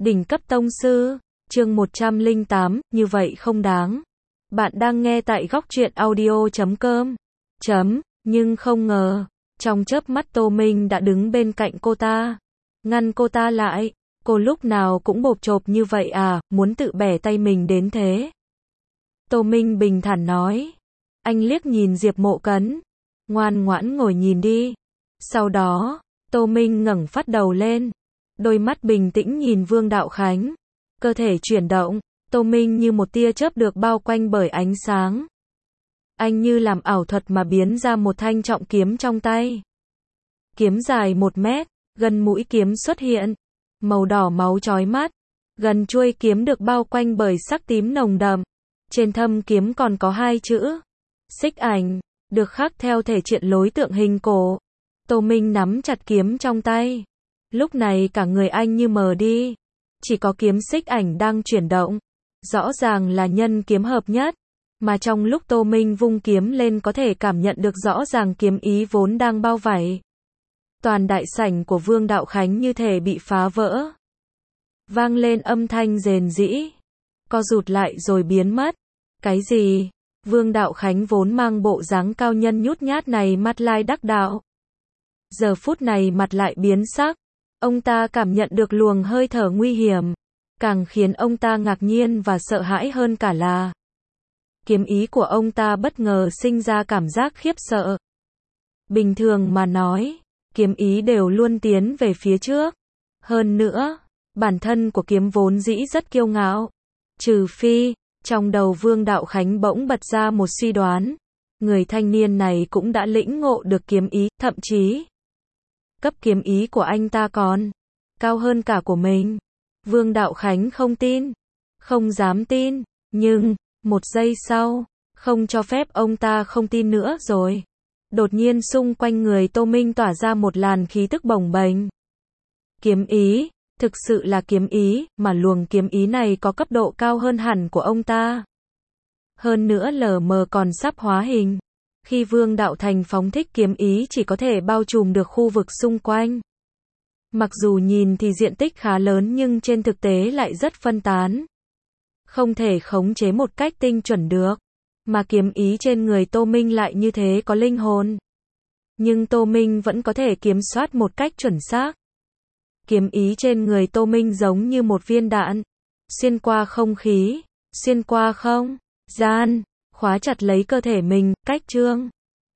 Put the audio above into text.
Đỉnh cấp tông sư, chương 108, như vậy không đáng. Bạn đang nghe tại góc truyện audio.com. Nhưng không ngờ, trong chớp mắt Tô Minh đã đứng bên cạnh cô ta, ngăn cô ta lại. Cô lúc nào cũng bộp chộp như vậy à, muốn tự bẻ tay mình đến thế. Tô Minh bình thản nói. Anh liếc nhìn Diệp Mộ Cấn. Ngoan ngoãn ngồi nhìn đi. Sau đó, Tô Minh ngẩng phát đầu lên. Đôi mắt bình tĩnh nhìn Vương Đạo Khánh. Cơ thể chuyển động, Tô Minh như một tia chớp được bao quanh bởi ánh sáng. Anh như làm ảo thuật mà biến ra một thanh trọng kiếm trong tay. Kiếm dài 1 mét, gần mũi kiếm xuất hiện. Màu đỏ máu chói mắt. Gần chuôi kiếm được bao quanh bởi sắc tím nồng đậm. Trên thâm kiếm còn có 2 chữ. Xích ảnh, được khắc theo thể triện lối tượng hình cổ. Tô Minh nắm chặt kiếm trong tay. Lúc này cả người anh như mờ đi. Chỉ có kiếm xích ảnh đang chuyển động. Rõ ràng là nhân kiếm hợp nhất. Mà trong lúc Tô Minh vung kiếm lên có thể cảm nhận được rõ ràng kiếm ý vốn đang bao vảy. Toàn đại sảnh của Vương Đạo Khánh như thể bị phá vỡ. Vang lên âm thanh rền rĩ. Co rụt lại rồi biến mất. Cái gì? Vương Đạo Khánh vốn mang bộ dáng cao nhân nhút nhát này mặt lai đắc đạo. Giờ phút này mặt lại biến sắc. Ông ta cảm nhận được luồng hơi thở nguy hiểm. Càng khiến ông ta ngạc nhiên và sợ hãi hơn cả là kiếm ý của ông ta bất ngờ sinh ra cảm giác khiếp sợ. Bình thường mà nói, kiếm ý đều luôn tiến về phía trước. Hơn nữa, bản thân của kiếm vốn dĩ rất kiêu ngạo. Trừ phi, trong đầu Vương Đạo Khánh bỗng bật ra một suy đoán. Người thanh niên này cũng đã lĩnh ngộ được kiếm ý, thậm chí cấp kiếm ý của anh ta còn cao hơn cả của mình. Vương Đạo Khánh không tin, không dám tin, nhưng 1 giây sau, không cho phép ông ta không tin nữa rồi. Đột nhiên xung quanh người Tô Minh tỏa ra một làn khí tức bồng bềnh. Kiếm ý, thực sự là kiếm ý, mà luồng kiếm ý này có cấp độ cao hơn hẳn của ông ta. Hơn nữa lờ mờ còn sắp hóa hình. Khi Vương Đạo Thành phóng thích kiếm ý chỉ có thể bao trùm được khu vực xung quanh. Mặc dù nhìn thì diện tích khá lớn nhưng trên thực tế lại rất phân tán. Không thể khống chế một cách tinh chuẩn được. Mà kiếm ý trên người Tô Minh lại như thế có linh hồn. Nhưng Tô Minh vẫn có thể kiểm soát một cách chuẩn xác. Kiếm ý trên người Tô Minh giống như một viên đạn. Xuyên qua không khí, xuyên qua không gian, khóa chặt lấy cơ thể mình, cách chương.